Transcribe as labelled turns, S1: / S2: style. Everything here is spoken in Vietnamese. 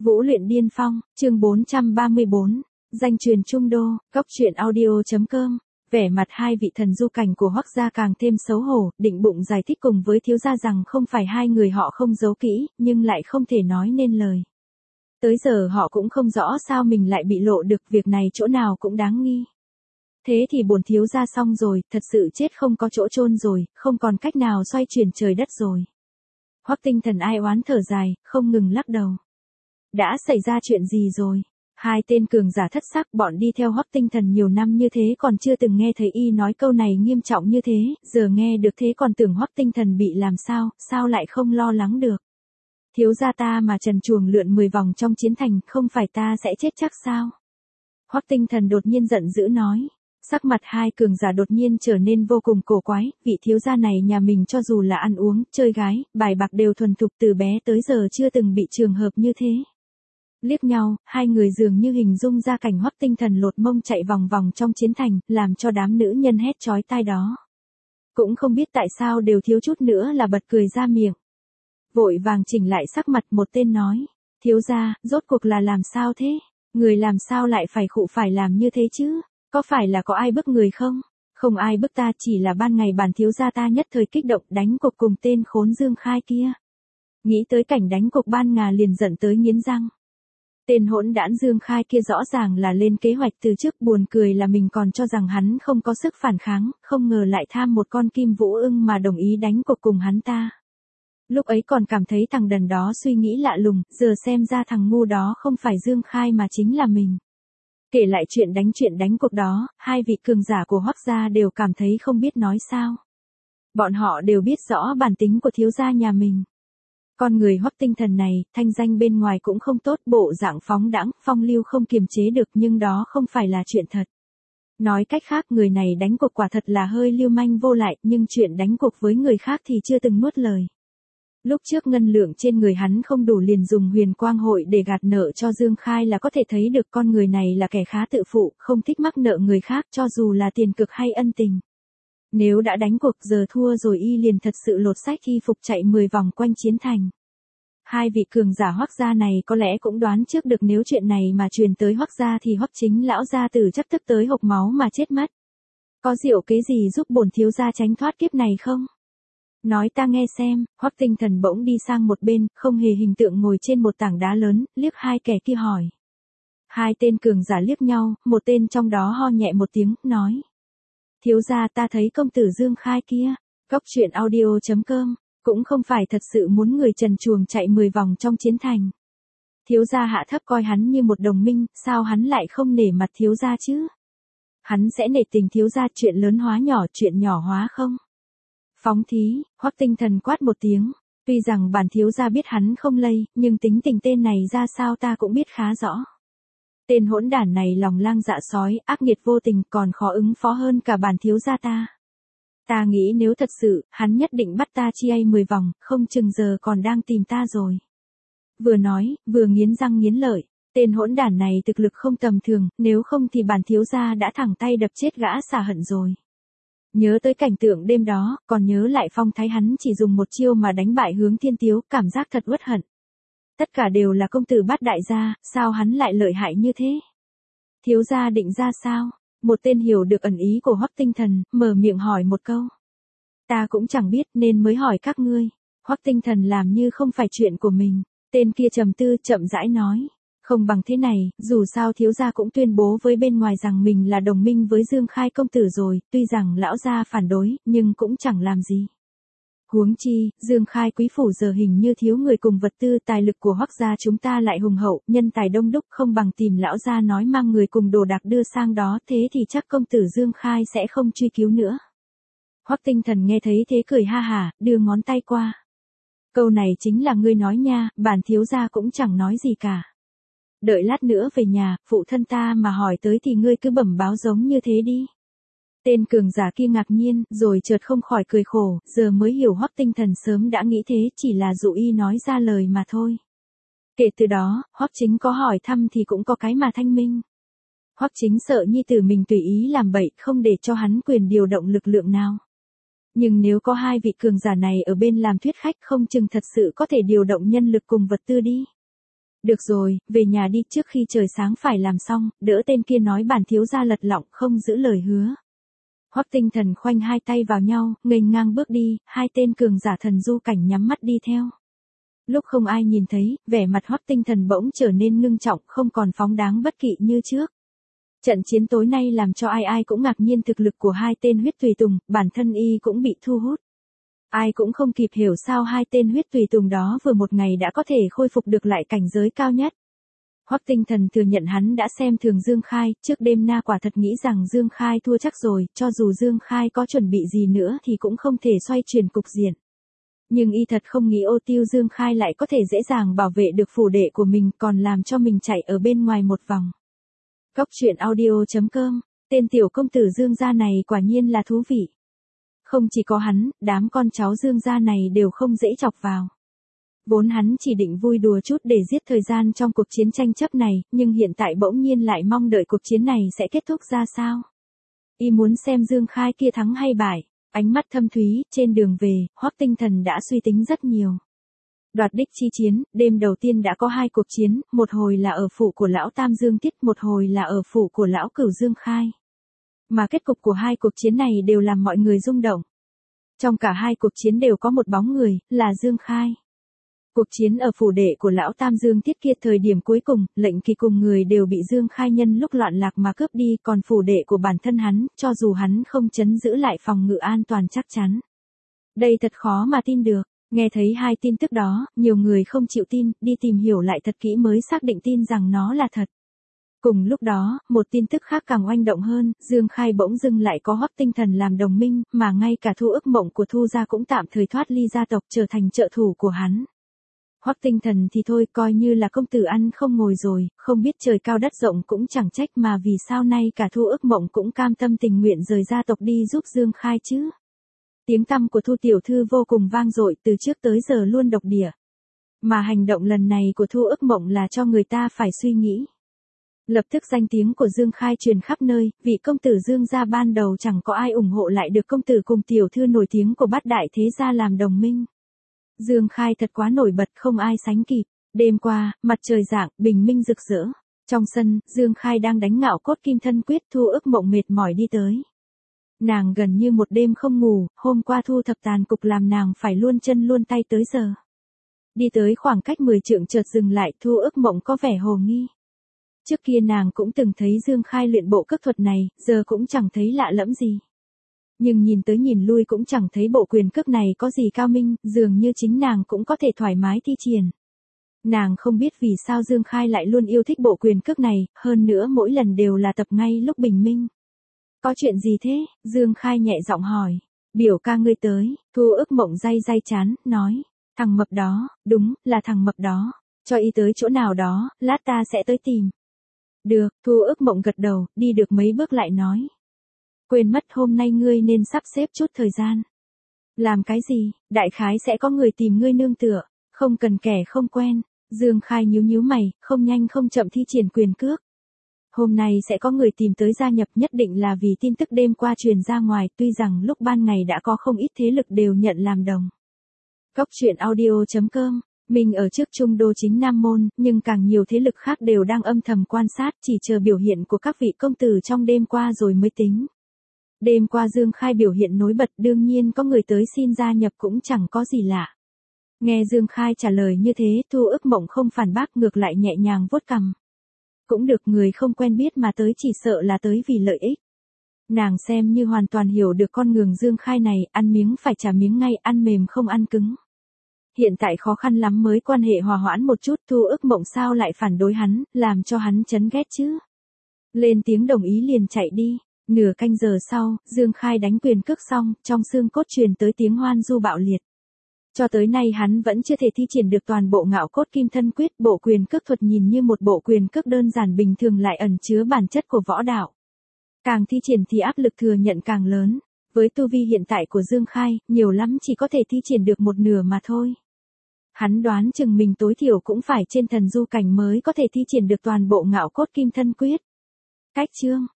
S1: Vũ luyện điên phong, chương 434, danh truyền trung đô, góc truyện audio.com. Vẻ mặt hai vị thần du cảnh của Hoắc gia càng thêm xấu hổ, định bụng giải thích cùng với thiếu gia rằng không phải hai người họ không giấu kỹ, nhưng lại không thể nói nên lời. Tới giờ họ cũng không rõ sao mình lại bị lộ được, việc này chỗ nào cũng đáng nghi. Thế thì bổn thiếu gia xong rồi, thật sự chết không có chỗ chôn rồi, không còn cách nào xoay chuyển trời đất rồi. Hoắc Tinh Thần ai oán thở dài, không ngừng lắc đầu. Đã xảy ra chuyện gì rồi? Hai tên cường giả thất sắc, bọn đi theo Hoắc Tinh Thần nhiều năm như thế còn chưa từng nghe thấy y nói câu này nghiêm trọng như thế, giờ nghe được thế còn tưởng Hoắc Tinh Thần bị làm sao, sao lại không lo lắng được. Thiếu gia ta mà trần truồng lượn 10 vòng trong chiến thành, không phải ta sẽ chết chắc sao? Hoắc Tinh Thần đột nhiên giận dữ nói. Sắc mặt hai cường giả đột nhiên trở nên vô cùng cổ quái, vị thiếu gia này nhà mình cho dù là ăn uống, chơi gái, bài bạc đều thuần thục từ bé tới giờ chưa từng bị trường hợp như thế. Liếc nhau, hai người dường như hình dung ra cảnh Hoắc Tinh Thần lột mông chạy vòng vòng trong chiến thành, làm cho đám nữ nhân hét chói tai đó. Cũng không biết tại sao đều thiếu chút nữa là bật cười ra miệng. Vội vàng chỉnh lại sắc mặt, một tên nói, thiếu gia, rốt cuộc là làm sao thế? Người làm sao lại phải khụ phải làm như thế chứ? Có phải là có ai bức người không? Không ai bức ta, chỉ là ban ngày bản thiếu gia ta nhất thời kích động đánh cục cùng tên khốn Dương Khai kia. Nghĩ tới cảnh đánh cục ban ngà liền giận tới nghiến răng. Tên hỗn đản Dương Khai kia rõ ràng là lên kế hoạch từ trước, buồn cười là mình còn cho rằng hắn không có sức phản kháng, không ngờ lại tham một con kim vũ ưng mà đồng ý đánh cục cùng hắn ta. Lúc ấy còn cảm thấy thằng đần đó suy nghĩ lạ lùng, giờ xem ra thằng ngu đó không phải Dương Khai mà chính là mình. Kể lại chuyện đánh cuộc đó, hai vị cường giả của Hoắc gia đều cảm thấy không biết nói sao. Bọn họ đều biết rõ bản tính của thiếu gia nhà mình. Con người Hoắc Tinh Thần này, thanh danh bên ngoài cũng không tốt, bộ dạng phóng đãng, phong lưu không kiềm chế được, nhưng đó không phải là chuyện thật. Nói cách khác, người này đánh cuộc quả thật là hơi lưu manh vô lại, nhưng chuyện đánh cuộc với người khác thì chưa từng nuốt lời. Lúc trước ngân lượng trên người hắn không đủ liền dùng huyền quang hội để gạt nợ cho Dương Khai là có thể thấy được con người này là kẻ khá tự phụ, không thích mắc nợ người khác cho dù là tiền cực hay ân tình. Nếu đã đánh cuộc giờ thua rồi y liền thật sự lột xác y phục chạy 10 vòng quanh chiến thành. Hai vị cường giả Hoắc gia này có lẽ cũng đoán trước được nếu chuyện này mà truyền tới Hoắc gia thì Hoắc chính lão gia tử chắc tức tới hộc máu mà chết mất. Có diệu kế gì giúp bổn thiếu gia tránh thoát kiếp này không? Nói ta nghe xem. Hoắc Tinh Thần bỗng đi sang một bên, không hề hình tượng ngồi trên một tảng đá lớn, liếc hai kẻ kia hỏi. Hai tên cường giả liếc nhau, một tên trong đó ho nhẹ một tiếng, nói. Thiếu gia, ta thấy công tử Dương Khai kia, góc truyện audio.com, cũng không phải thật sự muốn người trần truồng chạy 10 vòng trong chiến thành. Thiếu gia hạ thấp coi hắn như một đồng minh, sao hắn lại không nể mặt thiếu gia chứ? Hắn sẽ nể tình thiếu gia, chuyện lớn hóa nhỏ, chuyện nhỏ hóa không? Phóng thí, Hoắc Tinh Thần quát một tiếng. Tuy rằng bản thiếu gia biết hắn không lây, nhưng tính tình tên này ra sao ta cũng biết khá rõ. Tên hỗn đản này lòng lang dạ sói, ác nghiệt vô tình, còn khó ứng phó hơn cả bản thiếu gia ta. Ta nghĩ nếu thật sự, hắn nhất định bắt ta chia 10 vòng, không chừng giờ còn đang tìm ta rồi. Vừa nói, vừa nghiến răng nghiến lợi. Tên hỗn đản này thực lực không tầm thường, nếu không thì bản thiếu gia đã thẳng tay đập chết gã xả hận rồi. Nhớ tới cảnh tượng đêm đó, còn nhớ lại phong thái hắn chỉ dùng một chiêu mà đánh bại Hướng Thiên Tiếu, cảm giác thật uất hận. Tất cả đều là công tử Bát đại gia, sao hắn lại lợi hại như thế? Thiếu gia định ra sao? Một tên hiểu được ẩn ý của Hoắc Tinh Thần, mở miệng hỏi một câu. Ta cũng chẳng biết nên mới hỏi các ngươi. Hoắc Tinh Thần làm như không phải chuyện của mình. Tên kia trầm tư, chậm rãi nói. Không bằng thế này, dù sao thiếu gia cũng tuyên bố với bên ngoài rằng mình là đồng minh với Dương Khai công tử rồi, tuy rằng lão gia phản đối, nhưng cũng chẳng làm gì. Huống chi, Dương Khai quý phủ giờ hình như thiếu người cùng vật tư, tài lực của Hoắc gia chúng ta lại hùng hậu, nhân tài đông đúc, không bằng tìm lão gia nói mang người cùng đồ đạc đưa sang đó, thế thì chắc công tử Dương Khai sẽ không truy cứu nữa. Hoắc Tinh Thần nghe thấy thế cười ha hả, đưa ngón tay qua. Câu này chính là ngươi nói nha, bản thiếu gia cũng chẳng nói gì cả. Đợi lát nữa về nhà, phụ thân ta mà hỏi tới thì ngươi cứ bẩm báo giống như thế đi. Tên cường giả kia ngạc nhiên, rồi chợt không khỏi cười khổ, giờ mới hiểu Hoắc Tinh Thần sớm đã nghĩ thế, chỉ là dụ y nói ra lời mà thôi. Kể từ đó, Hoắc Chính có hỏi thăm thì cũng có cái mà thanh minh. Hoắc Chính sợ nhi tử mình tùy ý làm bậy, không để cho hắn quyền điều động lực lượng nào. Nhưng nếu có hai vị cường giả này ở bên làm thuyết khách, không chừng thật sự có thể điều động nhân lực cùng vật tư đi. Được rồi, về nhà đi, trước khi trời sáng phải làm xong, đỡ tên kia nói bản thiếu gia lật lọng không giữ lời hứa. Hoắc Tinh Thần khoanh hai tay vào nhau, nghênh ngang bước đi, hai tên cường giả thần du cảnh nhắm mắt đi theo. Lúc không ai nhìn thấy, vẻ mặt Hoắc Tinh Thần bỗng trở nên ngưng trọng, không còn phóng đáng bất kỵ như trước. Trận chiến tối nay làm cho ai ai cũng ngạc nhiên thực lực của hai tên huyết tùy tùng, bản thân y cũng bị thu hút. Ai cũng không kịp hiểu sao hai tên huyết tùy tùng đó vừa một ngày đã có thể khôi phục được lại cảnh giới cao nhất. Hoắc Tinh Thần thừa nhận hắn đã xem thường Dương Khai, trước đêm na quả thật nghĩ rằng Dương Khai thua chắc rồi, cho dù Dương Khai có chuẩn bị gì nữa thì cũng không thể xoay chuyển cục diện. Nhưng y thật không nghĩ Ô Tiêu Dương Khai lại có thể dễ dàng bảo vệ được phủ đệ của mình, còn làm cho mình chạy ở bên ngoài một vòng. Cốc truyện audio.com, tên tiểu công tử Dương gia này quả nhiên là thú vị. Không chỉ có hắn, đám con cháu Dương gia này đều không dễ chọc vào. Vốn hắn chỉ định vui đùa chút để giết thời gian trong cuộc chiến tranh chấp này, nhưng hiện tại bỗng nhiên lại mong đợi cuộc chiến này sẽ kết thúc ra sao. Y muốn xem Dương Khai kia thắng hay bại. Ánh mắt thâm thúy, trên đường về, Hoắc Tinh Thần đã suy tính rất nhiều. Đoạt đích chi chiến, đêm đầu tiên đã có hai cuộc chiến, một hồi là ở phủ của lão Tam Dương Tiết, một hồi là ở phủ của lão Cửu Dương Khai. Mà kết cục của hai cuộc chiến này đều làm mọi người rung động. Trong cả hai cuộc chiến đều có một bóng người, là Dương Khai. Cuộc chiến ở phủ đệ của lão Tam Dương Tiết kia thời điểm cuối cùng, Lệnh Kỳ cùng người đều bị Dương Khai nhân lúc loạn lạc mà cướp đi, còn phủ đệ của bản thân hắn, cho dù hắn không trấn giữ lại phòng ngự an toàn chắc chắn. Đây thật khó mà tin được, nghe thấy hai tin tức đó, nhiều người không chịu tin, đi tìm hiểu lại thật kỹ mới xác định tin rằng nó là thật. Cùng lúc đó, một tin tức khác càng oanh động hơn, Dương Khai bỗng dưng lại có Hoắc Tinh Thần làm đồng minh, mà ngay cả Thu Ức Mộng của Thu gia cũng tạm thời thoát ly gia tộc trở thành trợ thủ của hắn. Hoắc Tinh Thần thì thôi coi như là công tử ăn không ngồi rồi, không biết trời cao đất rộng cũng chẳng trách mà vì sao nay cả Thu Ức Mộng cũng cam tâm tình nguyện rời gia tộc đi giúp Dương Khai chứ. Tiếng tăm của Thu tiểu thư vô cùng vang dội từ trước tới giờ luôn độc địa. Mà hành động lần này của Thu Ức Mộng là cho người ta phải suy nghĩ. Lập tức danh tiếng của Dương Khai truyền khắp nơi, vị công tử Dương gia ban đầu chẳng có ai ủng hộ lại được công tử cùng tiểu thư nổi tiếng của bát đại thế gia làm đồng minh. Dương Khai thật quá nổi bật không ai sánh kịp. Đêm qua, mặt trời rạng, bình minh rực rỡ. Trong sân, Dương Khai đang đánh ngạo cốt kim thân quyết, Thu Ức Mộng mệt mỏi đi tới. Nàng gần như một đêm không ngủ, hôm qua thu thập tàn cục làm nàng phải luôn chân luôn tay tới giờ. Đi tới khoảng cách 10 trượng chợt dừng lại, Thu Ức Mộng có vẻ hồ nghi. Trước kia nàng cũng từng thấy Dương Khai luyện bộ cước thuật này, giờ cũng chẳng thấy lạ lẫm gì. Nhưng nhìn tới nhìn lui cũng chẳng thấy bộ quyền cước này có gì cao minh, dường như chính nàng cũng có thể thoải mái thi triển. Nàng không biết vì sao Dương Khai lại luôn yêu thích bộ quyền cước này, hơn nữa mỗi lần đều là tập ngay lúc bình minh. Có chuyện gì thế? Dương Khai nhẹ giọng hỏi. Biểu ca ngươi tới, Thu Ức Mộng day chán, nói. Thằng mập đó, đúng, là thằng mập đó. Cho y tới chỗ nào đó, lát ta sẽ tới tìm. Được, Thu Ức Mộng gật đầu, đi được mấy bước lại nói. Quên mất hôm nay ngươi nên sắp xếp chút thời gian. Làm cái gì? Đại khái sẽ có người tìm ngươi nương tựa, không cần kẻ không quen. Dương Khai nhíu mày, không nhanh không chậm thi triển quyền cước. Hôm nay sẽ có người tìm tới gia nhập, nhất định là vì tin tức đêm qua truyền ra ngoài, tuy rằng lúc ban ngày đã có không ít thế lực đều nhận làm đồng. Cốc truyện audio.com, mình ở trước trung đô chính Nam Môn, nhưng càng nhiều thế lực khác đều đang âm thầm quan sát, chỉ chờ biểu hiện của các vị công tử trong đêm qua rồi mới tính. Đêm qua Dương Khai biểu hiện nổi bật, đương nhiên có người tới xin gia nhập cũng chẳng có gì lạ. Nghe Dương Khai trả lời như thế, Thu Ức Mộng không phản bác, ngược lại nhẹ nhàng vuốt cằm. Cũng được, người không quen biết mà tới chỉ sợ là tới vì lợi ích. Nàng xem như hoàn toàn hiểu được con ngường Dương Khai này, ăn miếng phải trả miếng ngay, ăn mềm không ăn cứng. Hiện tại khó khăn lắm mới quan hệ hòa hoãn một chút, Thu Ức Mộng sao lại phản đối hắn, làm cho hắn chấn ghét chứ. Lên tiếng đồng ý liền chạy đi. Nửa canh giờ sau, Dương Khai đánh quyền cước xong, trong xương cốt truyền tới tiếng hoan du bạo liệt. Cho tới nay hắn vẫn chưa thể thi triển được toàn bộ ngạo cốt kim thân quyết, bộ quyền cước thuật nhìn như một bộ quyền cước đơn giản bình thường lại ẩn chứa bản chất của võ đạo. Càng thi triển thì áp lực thừa nhận càng lớn. Với tu vi hiện tại của Dương Khai, nhiều lắm chỉ có thể thi triển được một nửa mà thôi. Hắn đoán chừng mình tối thiểu cũng phải trên thần du cảnh mới có thể thi triển được toàn bộ ngạo cốt kim thân quyết. Cách chương